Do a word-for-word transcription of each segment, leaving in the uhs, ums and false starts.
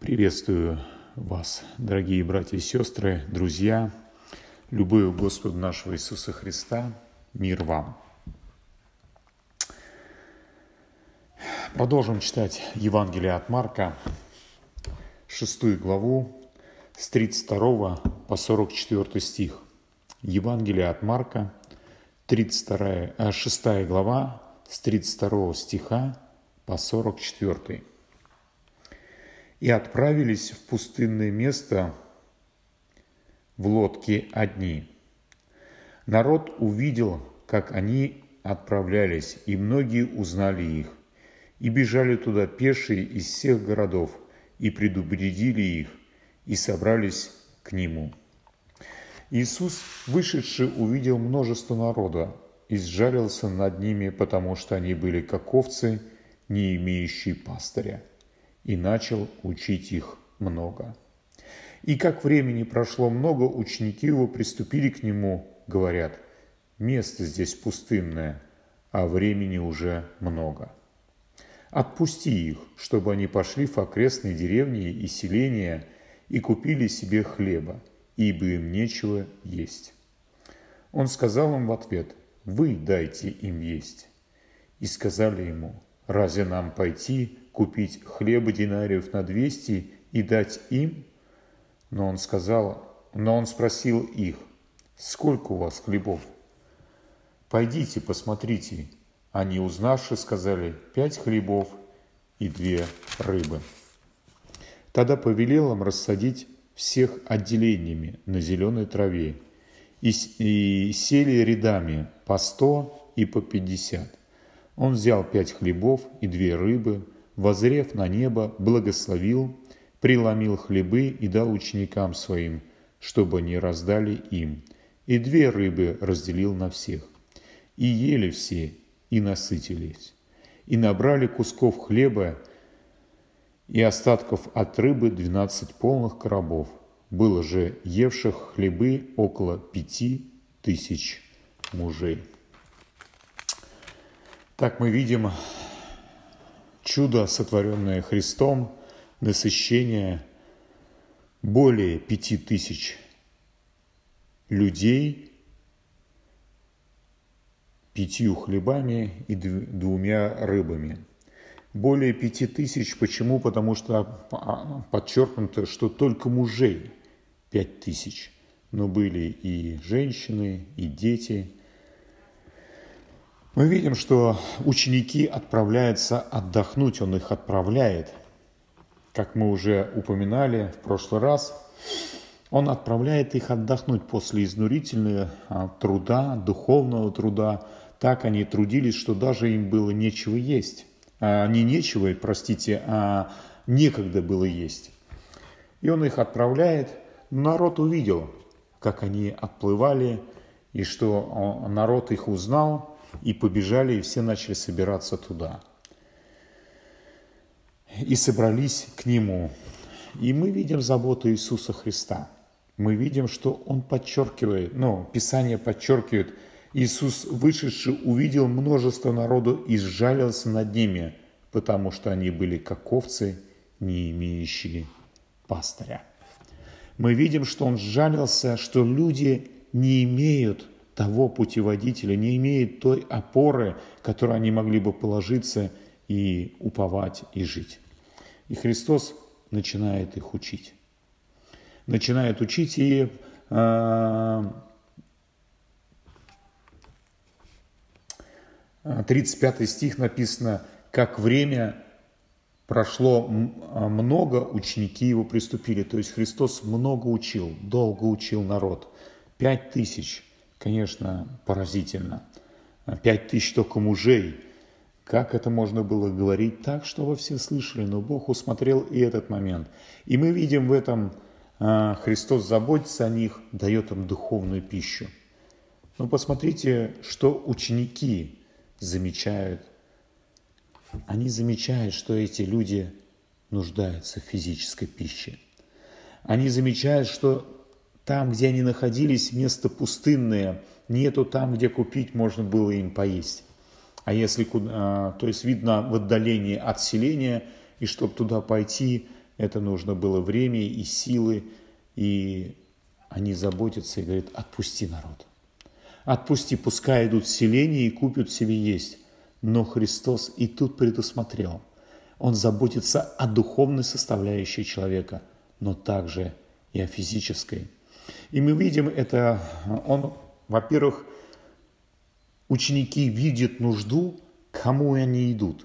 Приветствую вас, дорогие братья и сестры, друзья, любовью Господа нашего Иисуса Христа, мир вам. Продолжим читать Евангелие от Марка, шестую главу, с тридцать второго по сорок четвёртый стих. Евангелие от Марка, тридцать вторая, шестая глава, с тридцать второго стиха по сорок четвёртый. И отправились в пустынное место в лодке одни. Народ увидел, как они отправлялись, и многие узнали их, и бежали туда пешие из всех городов, и предупредили их, и собрались к нему. Иисус, вышедший, увидел множество народа, и сжалился над ними, потому что они были как овцы, не имеющие пастыря, и начал учить их много. И как времени прошло много, ученики его приступили к нему, говорят: место здесь пустынное, а времени уже много. Отпусти их, чтобы они пошли в окрестные деревни и селения и купили себе хлеба, ибо им нечего есть. Он сказал им в ответ: вы дайте им есть. И сказали ему: разве нам пойти купить хлеба динариев на двести и дать им? Но он сказал, но он спросил их: сколько у вас хлебов? Пойдите, посмотрите. Они, узнавши, сказали: пять хлебов и две рыбы. Тогда повелел им рассадить всех отделениями на зеленой траве, и, и сели рядами по сто и по пятьдесят. Он взял пять хлебов и две рыбы, воззрев на небо, благословил, преломил хлебы и дал ученикам своим, чтобы они раздали им, и две рыбы разделил на всех. И ели все, и насытились, и набрали кусков хлеба и остатков от рыбы двенадцать полных коробов. Было же евших хлебы около пяти тысяч мужей. Так мы видим чудо, сотворенное Христом, насыщение более пяти тысяч людей пятью хлебами и двумя рыбами. Более пяти тысяч. Почему? Потому что подчеркнуто, что только мужей пять тысяч. Но были и женщины, и дети. Мы видим, что ученики отправляются отдохнуть, он их отправляет. Как мы уже упоминали в прошлый раз, он отправляет их отдохнуть после изнурительного труда, духовного труда. Так они трудились, что даже им было нечего есть. А, не нечего, простите, а некогда было есть. И он их отправляет. Народ увидел, как они отплывали, и что народ их узнал, и побежали, и все начали собираться туда. И собрались к нему. И мы видим заботу Иисуса Христа. Мы видим, что он подчеркивает, ну, Писание подчеркивает, Иисус, вышедший, увидел множество народу и сжалился над ними, потому что они были как овцы, не имеющие пастыря. Мы видим, что он сжалился, что люди не имеют того путеводителя, не имеют той опоры, которой они могли бы положиться и уповать, и жить. И Христос начинает их учить. Начинает учить, и э, тридцать пятый стих написано: как время прошло много, ученики его приступили. То есть Христос много учил, долго учил народ. Пять тысяч. Конечно, поразительно. Пять тысяч только мужей. Как это можно было говорить так, чтобы все слышали? Но Бог усмотрел и этот момент. И мы видим в этом, Христос заботится о них, дает им духовную пищу. Но посмотрите, что ученики замечают. Они замечают, что эти люди нуждаются в физической пище. Они замечают, что там, где они находились, место пустынное, нету там, где купить можно было им поесть. А если, то есть видно в отдалении от селения, и чтобы туда пойти, это нужно было время и силы, и они заботятся и говорят: отпусти народ. Отпусти, пускай идут в селение и купят себе есть. Но Христос и тут предусмотрел. Он заботится о духовной составляющей человека, но также и о физической. И мы видим это, он, во-первых, ученики видят нужду, к кому они идут?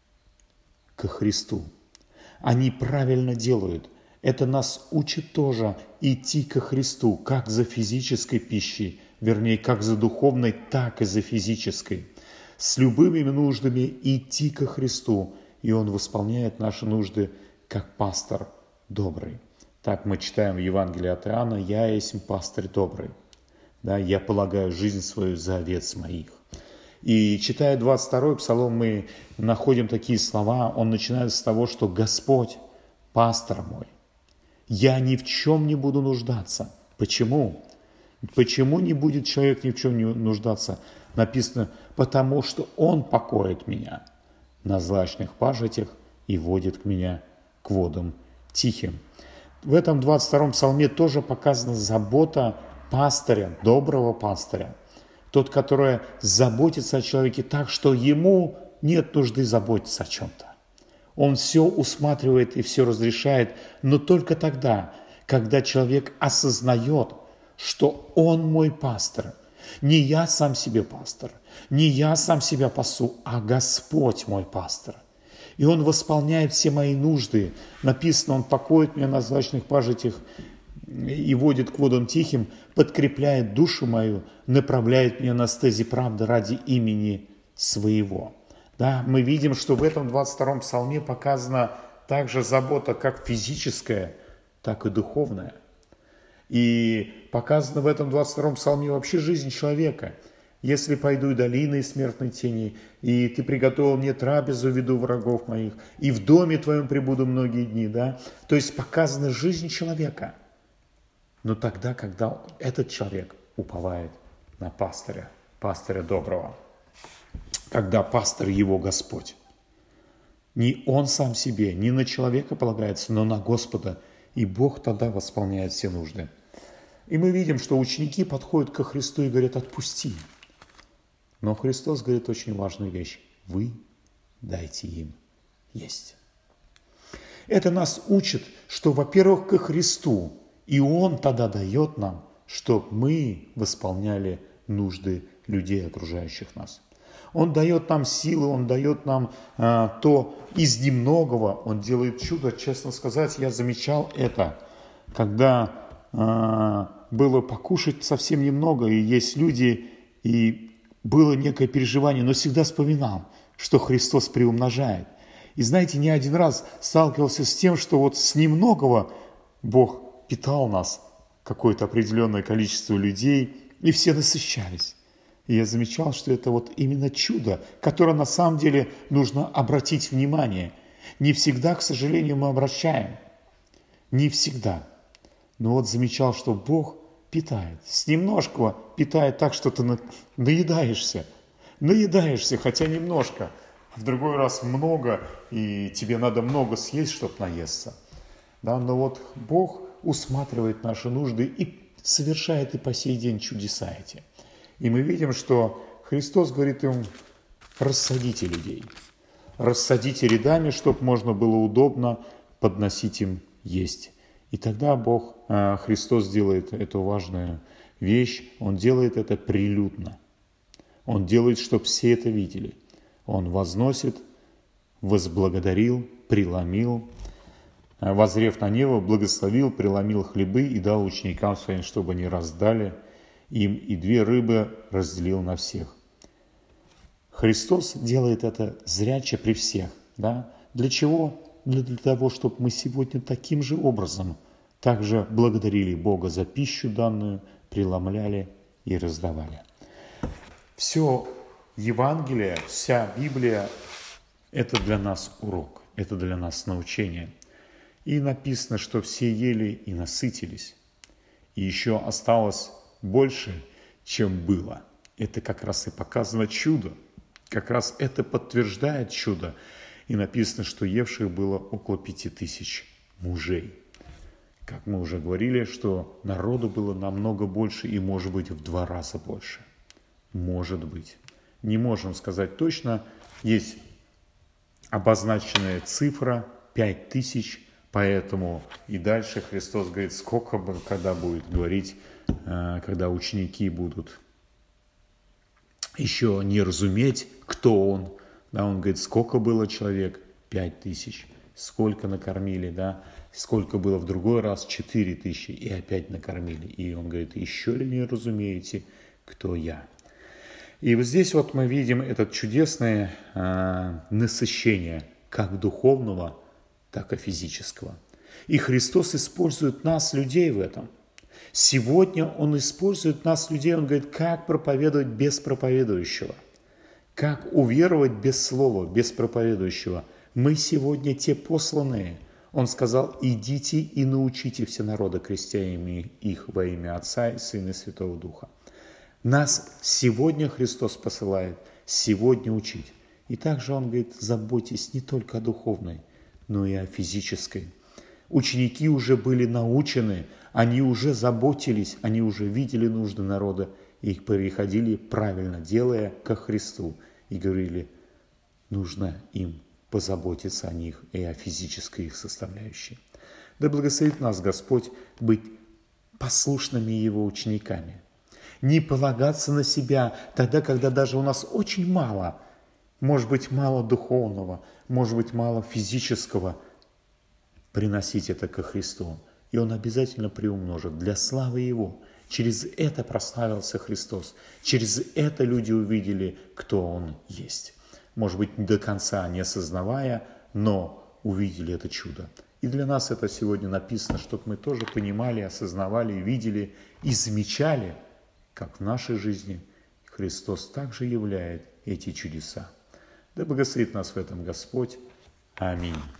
Ко Христу. Они правильно делают. Это нас учит тоже идти ко Христу, как за физической пищей, вернее, как за духовной, так и за физической. С любыми нуждами идти ко Христу, и Он восполняет наши нужды, как пастор добрый. Так мы читаем в Евангелии от Иоанна: «Я есть пастырь добрый, да, я полагаю жизнь свою за овец моих». И читая двадцать второй Псалом, мы находим такие слова. Он начинает с того, что «Господь, пастор мой, я ни в чем не буду нуждаться». Почему? Почему не будет человек ни в чем не нуждаться? Написано: «Потому что Он покоит меня на злачных пажитях и водит к меня к водам тихим». В этом двадцать втором Псалме тоже показана забота пастыря, доброго пастыря. Тот, который заботится о человеке так, что ему нет нужды заботиться о чем-то. Он все усматривает и все разрешает, но только тогда, когда человек осознает, что он мой пастор. Не я сам себе пастор, не я сам себя пасу, а Господь мой пастор. И Он восполняет все мои нужды. Написано: Он покоит меня на злачных пажитях и водит к водам тихим, подкрепляет душу мою, направляет меня на стези правды ради имени Своего. Да, мы видим, что в этом двадцать втором Псалме показана также забота как физическая, так и духовная. И показано в этом двадцать втором Псалме вообще жизнь человека. «Если пойду долиной смертной тени, и ты приготовил мне трапезу в виду врагов моих, и в доме твоем пребуду многие дни». Да? То есть показана жизнь человека. Но тогда, когда этот человек уповает на пастыря, пастыря доброго, когда пастырь его Господь. Не он сам себе, не на человека полагается, но на Господа, и Бог тогда восполняет все нужды. И мы видим, что ученики подходят ко Христу и говорят: отпусти. Но Христос говорит очень важную вещь: вы дайте им есть. Это нас учит, что, во-первых, ко Христу, и Он тогда дает нам, чтобы мы восполняли нужды людей, окружающих нас. Он дает нам силы, Он дает нам а, то из немногого, Он делает чудо. Честно сказать, я замечал это, когда а, было покушать совсем немного, и есть люди, и было некое переживание, но всегда вспоминал, что Христос приумножает. И знаете, не один раз сталкивался с тем, что вот с немногого Бог питал нас, какое-то определенное количество людей, и все насыщались. И я замечал, что это вот именно чудо, которое на самом деле нужно обратить внимание. Не всегда, к сожалению, мы обращаем. Не всегда. Но вот замечал, что Бог питает. С немножко питает так, что ты наедаешься. Наедаешься, хотя немножко. В другой раз много, и тебе надо много съесть, чтобы наесться. Да, но вот Бог усматривает наши нужды и совершает и по сей день чудеса эти. И мы видим, что Христос говорит им: рассадите людей. Рассадите рядами, чтобы можно было удобно подносить им есть. И тогда Бог, Христос делает эту важную вещь, Он делает это прилюдно. Он делает, чтобы все это видели. Он возносит, возблагодарил, преломил, воззрев на небо, благословил, преломил хлебы и дал ученикам своим, чтобы они раздали им, и две рыбы разделил на всех. Христос делает это зряче при всех. Да? Для чего? Для того, чтобы мы сегодня таким же образом также благодарили Бога за пищу данную, преломляли и раздавали. Все Евангелие, вся Библия – это для нас урок, это для нас научение. И написано, что все ели и насытились, и еще осталось больше, чем было. Это как раз и показано чудо, как раз это подтверждает чудо. И написано, что евших было около пяти тысяч мужей. Как мы уже говорили, что народу было намного больше и, может быть, в два раза больше. Может быть. Не можем сказать точно. Есть обозначенная цифра пять тысяч, поэтому и дальше Христос говорит, сколько, когда будет говорить, когда ученики будут еще не разуметь, кто он. Да, он говорит, сколько было человек? Пять тысяч. Сколько накормили, да? Сколько было в другой раз? Четыре тысячи. И опять накормили. И он говорит, еще ли не разумеете, кто я? И вот здесь вот мы видим это чудесное э, насыщение как духовного, так и физического. И Христос использует нас, людей, в этом. Сегодня Он использует нас, людей, Он говорит, как проповедовать без проповедующего, как уверовать без слова, без проповедующего. Мы сегодня те посланные. Он сказал, идите и научите все народы, крестя их во имя Отца и Сына и Святого Духа. Нас сегодня Христос посылает, сегодня учить. И также Он говорит, заботьтесь не только о духовной, но и о физической. Ученики уже были научены, они уже заботились, они уже видели нужды народа, и их переходили правильно, делая ко Христу. И говорили, нужно им позаботиться о них и о физической их составляющей. Да благословит нас Господь быть послушными Его учениками. Не полагаться на себя тогда, когда даже у нас очень мало, может быть, мало духовного, может быть, мало физического, приносить это ко Христу. И Он обязательно приумножит для славы Его. Через это прославился Христос. Через это люди увидели, кто Он есть. Может быть, до конца не осознавая, но увидели это чудо. И для нас это сегодня написано, чтобы мы тоже понимали, осознавали, видели и замечали, как в нашей жизни Христос также являет эти чудеса. Да благословит нас в этом Господь. Аминь.